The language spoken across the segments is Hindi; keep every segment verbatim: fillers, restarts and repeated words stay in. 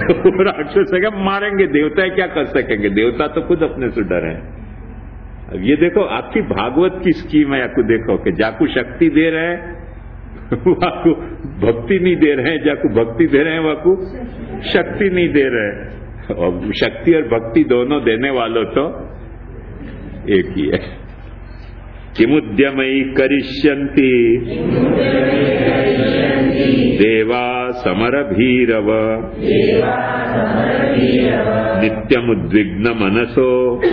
तो राक्षस है क्या मारेंगे, देवता क्या कर सकेंगे, देवता तो खुद अपने से डरे। अब ये देखो आपकी भागवत की स्कीम है, आपको देखो कि जाकू शक्ति दे रहे हैं वाकू भक्ति नहीं दे रहे हैं, जाकू भक्ति दे रहे हैं वाकू शक्ति नहीं दे रहे हैं। और शक्ति और भक्ति दोनों देने वालों तो एक ही है। किमुद्यमयी करिष्यन्ति देवा समरभीरव नित्यमुद्विग्न मनसो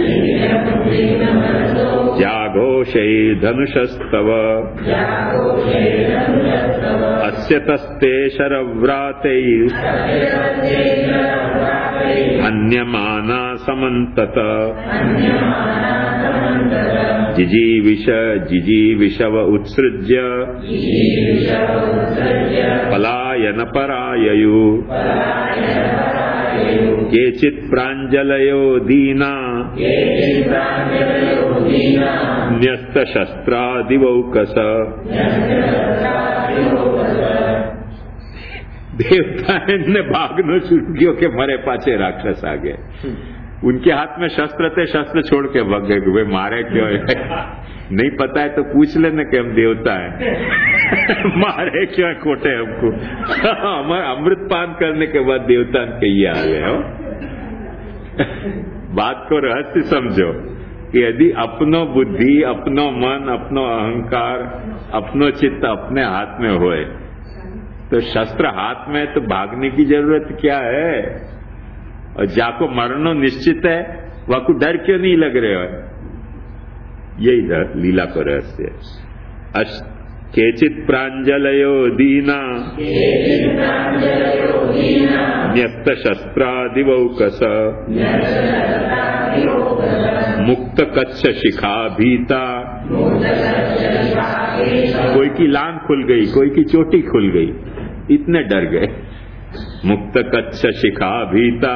जाघोषै धनुषस्तव अस्य तस्ते शरव्रातै हन्यमाना समन्तत जिजीविष जिजीविषव उत्सृज्य पलायन पराययु केचित् प्राञ्जलयो दीना न्यस्तशस्त्रादिवौकस। देवता ने भागना शुरू किया कि मरे पाछे राक्षस आ गए, उनके हाथ में शस्त्र थे, शस्त्र छोड़ के भाग गए। वे मारे क्यों है नहीं पता है तो पूछ लेना कि हम देवता हैं मारे क्यों है खोटे हमको हमारे अमृत पान करने के बाद देवता के ये आ गए हो। बात को रहस्य समझो कि यदि अपनो बुद्धि, अपनो मन, अपनो अहंकार, अपनो चित्त अपने हाथ में होए तो शस्त्र हाथ में तो भागने की जरूरत क्या है। और जाको मरनो निश्चित है वह को डर क्यों नहीं लग रहे हो। यही लीला को रहस्य। केचित् प्राञ्जलयो दीना न्यस्त शस्त्रादिवौकस मुक्त कच्छ शिखा भीता। कोई की लांग खुल गई, कोई की चोटी खुल गई, इतने डर गए। मुक्त कच्छ शिखा भीता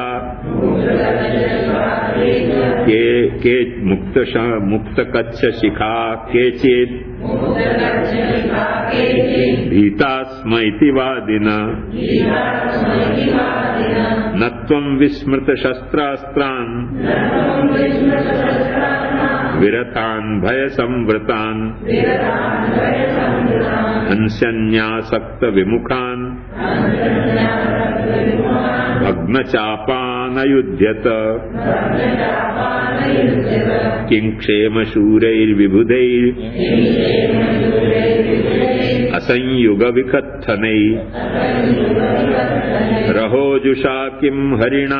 के के मुक्त मुक्त कच्छ शिखा केचित् भीता स्म इति वादिना न त्वं विस्मृत शस्त्रास्त्रान् विरतान् भय संवृतान् अंस्यन्यासक्त विमुखान् भग्न चापान युध्यत किं क्षेम शूरैर्विबुधैर् असंयुग विकत्थनै रहोजुषा किं हरिणा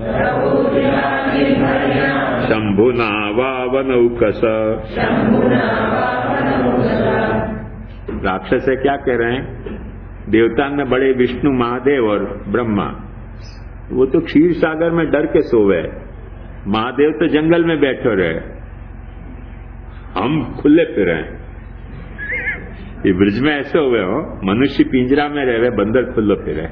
शंभुना वावनौकस। राक्षस है क्या कह रहे हैं, देवता में बड़े विष्णु महादेव और ब्रह्मा, वो तो क्षीर सागर में डर के सोवे, महादेव तो जंगल में बैठे रहे, हम खुले फिरे। ये ब्रिज में ऐसे हुए हो, मनुष्य पिंजरा में रहे, बंदर खुल्लो फिरे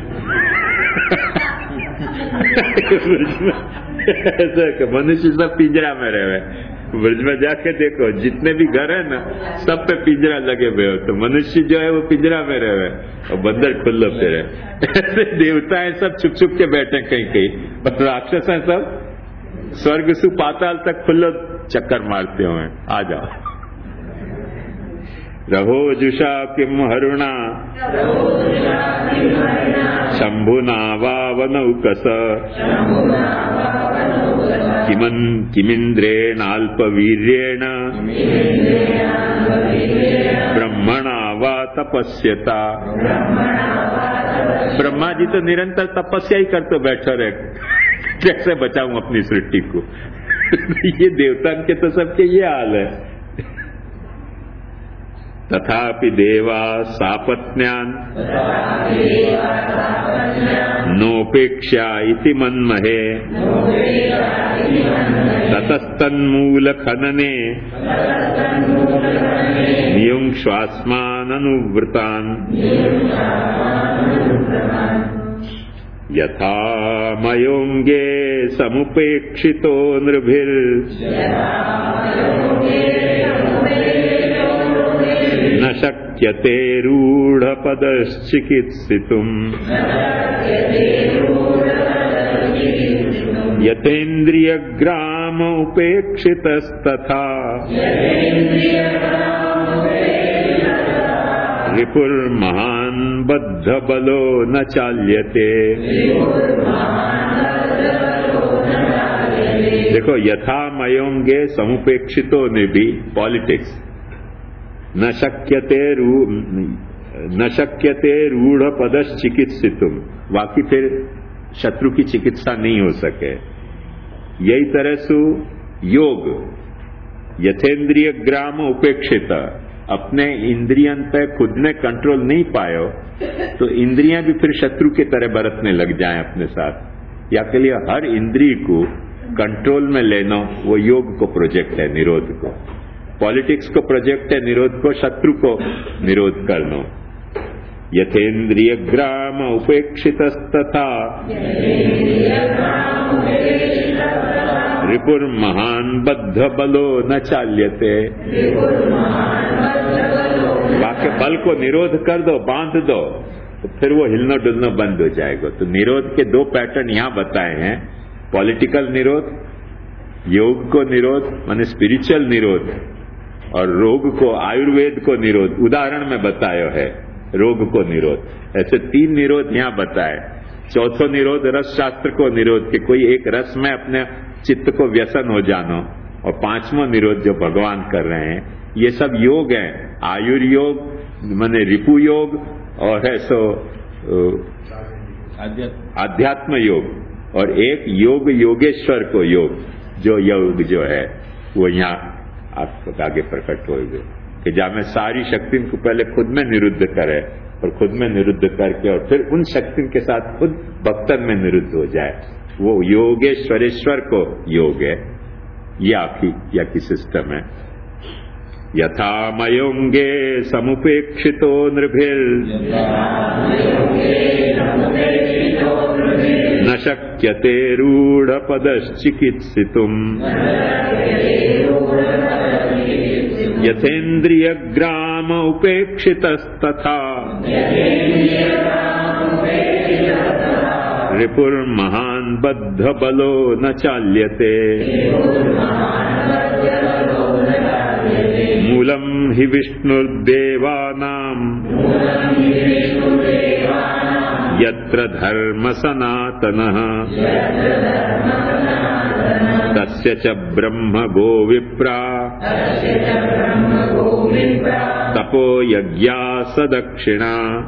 ऐसे मनुष्य सब पिंजरा में रहे। ब्रिज में जाके देखो जितने भी घर है ना सब पे पिंजरा लगे हुए हो, तो मनुष्य जो है वो पिंजरा में रहे और बंदर खुल्लो फिरे। ऐसे देवता है सब छुप छुप के बैठे कहीं कहीं, और राक्षस है सब स्वर्ग सु पाताल तक खुल्लो चक्कर मारते हुए। आ जाओ। रहो जुषा किम हरुणा शंभुना वावनौकस किमन किमिंद्रेणाल्पवीर्येण ब्रह्मणा वा तपस्यता। ब्रह्मा जी तो निरंतर तपस्या ही करते बैठे रहे, कैसे बचाऊं अपनी सृष्टि को ये देवता के तो सबके ये हाल है। तथापि देवा सापत्न्यान् नोपेक्षा इति मन्महे ततस्तन्मूल खनने नियुङ्क्ष्वास्मान् अनुवृतान् यथा मयोङ्गे समुपेक्षितो नृभिर् न शक्यते रूढपदश्चिकित्सितुम् यथेन्द्रियग्राम उपेक्षितस्तथा रिपुर्महान् बद्धबलो न चाल्यते। देखो, यथा मयोंगे समुपेक्षितो निभि, पॉलिटिक्स, न शक्यते न शक्यते रूढ़ पदश्चिकित्सितुम, बाकी फिर शत्रु की चिकित्सा नहीं हो सके। यही तरह से योग, यथेन्द्रिय ग्राम उपेक्षित, अपने इंद्रियन पे खुद ने कंट्रोल नहीं पायो तो इंद्रियां भी फिर शत्रु की तरह बरतने लग जाएं अपने साथ। या के लिए हर इंद्रिय को कंट्रोल में लेना, वो योग को प्रोजेक्ट है, निरोध को। पॉलिटिक्स को प्रोजेक्ट है, निरोध को, शत्रु को निरोध करना। यथेन्द्रिय ग्राम उपेक्षितस्तथा रिपुर्महान् बद्ध बलो न चाल्यते। बाकी बल को निरोध कर दो, बांध दो, तो फिर वो हिलना डुलना बंद हो जाएगा। तो निरोध के दो पैटर्न यहां बताए हैं, पॉलिटिकल निरोध, योग को निरोध माने स्पिरिचुअल निरोध, और रोग को, आयुर्वेद को निरोध उदाहरण में बताया है, रोग को निरोध। ऐसे तीन निरोध यहां बताए। चौथो निरोध रस शास्त्र को निरोध, कि कोई एक रस में अपने चित्त को व्यसन हो जानो। और पांचवा निरोध जो भगवान कर रहे हैं, ये सब योग हैं, आयुर्योग माने रिपु योग, और है सो आध्यात्म योग, और एक योग योगेश्वर को योग, जो योग जो है वो यहाँ आपको आगे प्रकट होगा कि जहाँ में सारी शक्ति को पहले खुद में निरुद्ध करे, और खुद में निरुद्ध करके और फिर उन शक्ति के साथ खुद भक्तन में निरुद्ध हो जाए, वो योगेश्वरेश्वर को योग है। ये आपकी या की सिस्टम है। यथा मयोंगे समुपेक्षितो नृभिर् न शक्यते रूढ़ पदश्चिकित्सितुम् यथेन्द्रिय ग्राम उपेक्षितस्तथा रिपुर्महान् बद्ध बलो न चाल्यते। मूलम हि विष्णुर्देवानाम् यत्र धर्म सनातनः तस्य च ब्रह्म गो विप्रा तपो यज्ञा सदक्षिणा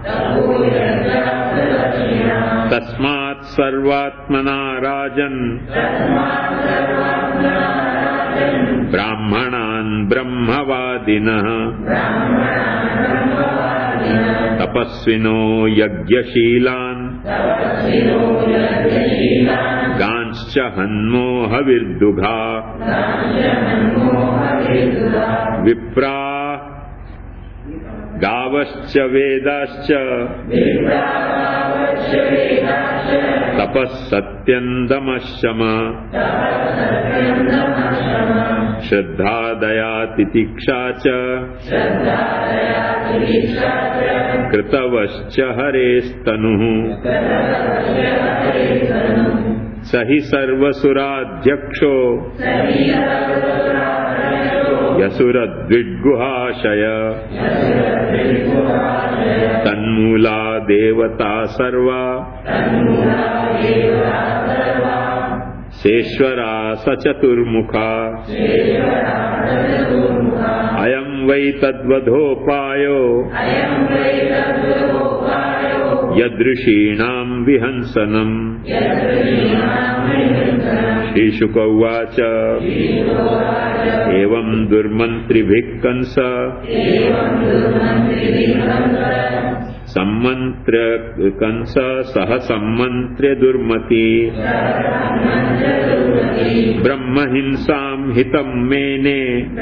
तस्मात् सर्वात्मना राजन् ब्राह्मणान् ब्रह्मवादिनः तपस्विनो यज्ञशीलान् गांश्च हन्मो हविर्दुघा विप्रा गावश्च वेदाश्च तपः सत्यं दमः शमः श्रद्धा दया तितिक्षा च कृतवश्च हरेस्तनुः सहि सर्वसुराध्यक्षो यसुरद्विग्गुहाशय तन्मूला देवता सर्वा सेश्वरा सचतुर्मुखा अयं वै तद्वधोपायो यदृषीणां विहंसनम्। श्रीशुक उवाच एवं दुर्मन्त्रिभिः कंस सम्मन्त्र्य कंस सह सम्मन्त्र्य दुर्मति ब्रह्महिंसां हितं मेने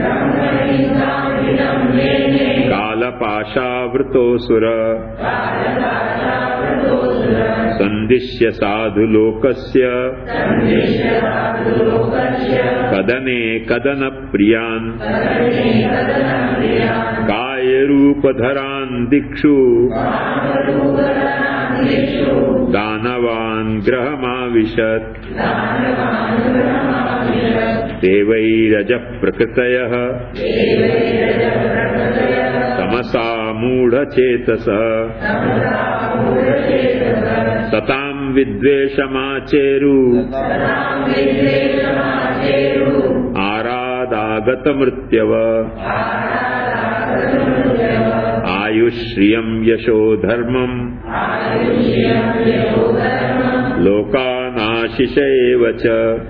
कालपाशावृतोऽसुर संदिश्य साधुलोकस्य कदने कदन प्रियान् कायरूपधरान् दिक्षु दानवान् ग्रहमाविशत् देवैरजः प्रकृतयः तमसा मूढचेतसः सतां विद्वेषमाचेरु आरादागतमृत्यव आयुश्रियं यशो धर्मम् लोकानाशिष एव च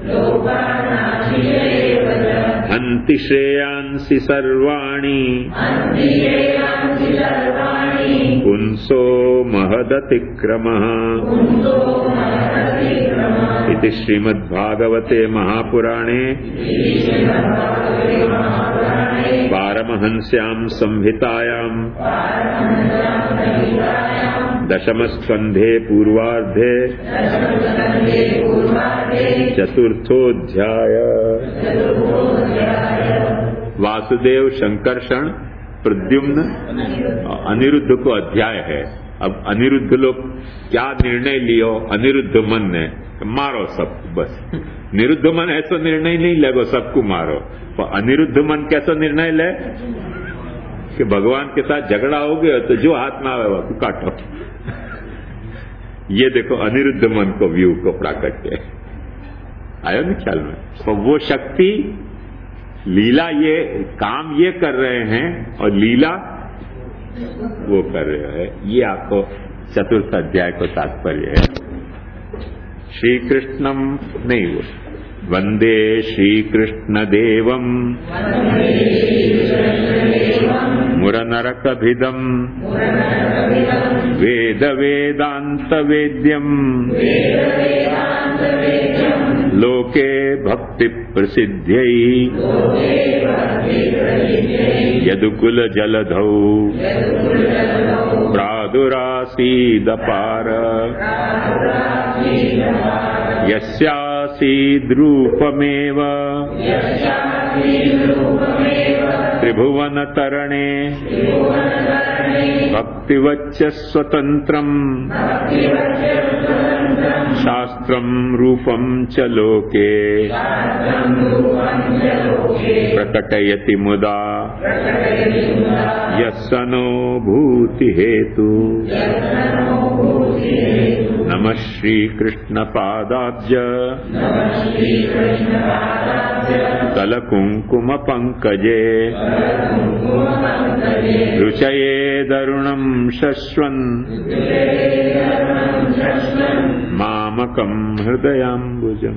हन्ति श्रेयांसि सर्वाणि पुंसो महदतिक्रमः। इति श्रीमद्भागवते महापुराणे पारमहंस्यां संहितायां दशमस्कन्धे पूर्वार्धे चतुर्थोऽध्याय। वासुदेव, संकर्षण, प्रद्युम्न, अनिरुद्ध को अध्याय है। अब अनिरुद्ध लोग क्या निर्णय लियो अनिरुद्ध मन ने, मारो सबको बस। निरुद्ध मन ऐसा निर्णय नहीं लेगो सबको मारो, पर अनिरुद्ध मन कैसा निर्णय ले कि भगवान के साथ झगड़ा हो गया तो जो हाथ में आवे वो काटो। ये देखो अनिरुद्ध मन को व्यू को प्राकट के आयो ना ख्याल में। तो वो शक्ति लीला ये काम ये कर रहे हैं और लीला वो कर रहे हैं। ये आपको चतुर्थ अध्याय को तात्पर्य है। श्री कृष्णम नहीं वो वंदे श्री कृष्ण देवम मुरनरकभिदम वेद वेदांत वेद्यम लोके भक्ति प्रसिद्ध्यै यदुकुल जलधौ प्रादुरासीदपार यस्यासीद्रूपमेव त्रिभुवनतरणे भक्तिवच्च स्वतन्त्रम् शास्त्रं रूपं च लोके प्रकटयति मुदा यस्सनो भूति हेतु। नमः श्री कृष्ण पादाब्ज कलकुंकुम पंकजे रुचये दरुणं शश्वन् मामकं हृदयाम्बुजम्।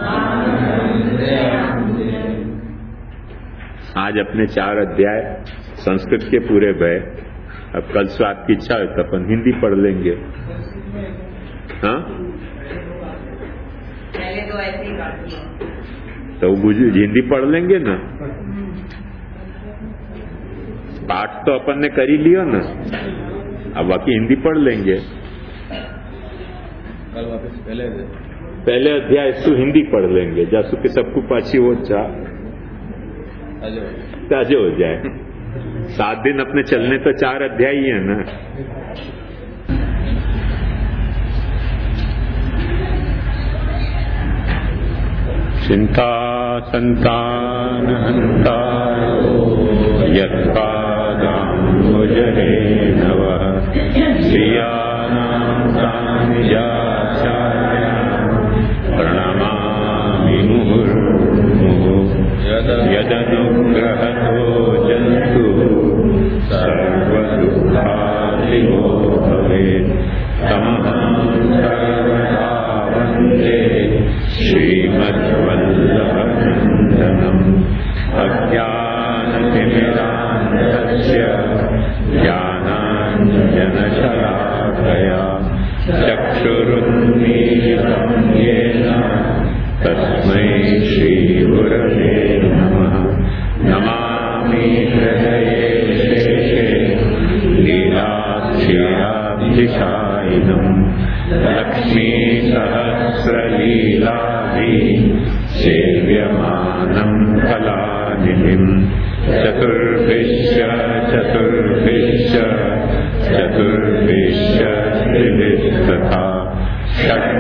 आज अपने चार अध्याय संस्कृत के पूरे भय। अब कल से आपकी इच्छा है तो अपन हिंदी पढ़ लेंगे। हाँ पहले तो ऐसे ही बाकी है तो हिंदी पढ़ लेंगे ना। पाठ तो अपन ने कर ही लिया ना, अब बाकी हिंदी पढ़ लेंगे। कल वापस पहले पहले अध्याय सु हिंदी पढ़ लेंगे जासु के सबको पाची वो चाह ताजे हो जाए। सात दिन अपने चलने तो चार अध्याय ही है ना। चिंता संतान हंता यत्पादाम्बुजहे नवः श्रियाणां सानिजाचार्यान् प्रणमामि मुहुर्मुहुः। यदनुग्रहतो जन्तु सर्वदुःखादिगो भवेत् तमहं सर्वदा वन्दे श्रीमद्वल्लभनन्दनम्। अज्ञानतिमिरान्धस्य ज्ञानाञ्जनशलाकया चक्षुरुन्मीलितं येन तस्मै श्रीगुरवे नमः। नमामि हृदये शेषे लीलाक्षीराब्धिशायिनम् लक्ष्मीसहस्रलीलाभिः सेव्यमानं कलानिधिम्। चतुर्भिश्च चतुर्भिश्च चतुर्विश्य तथा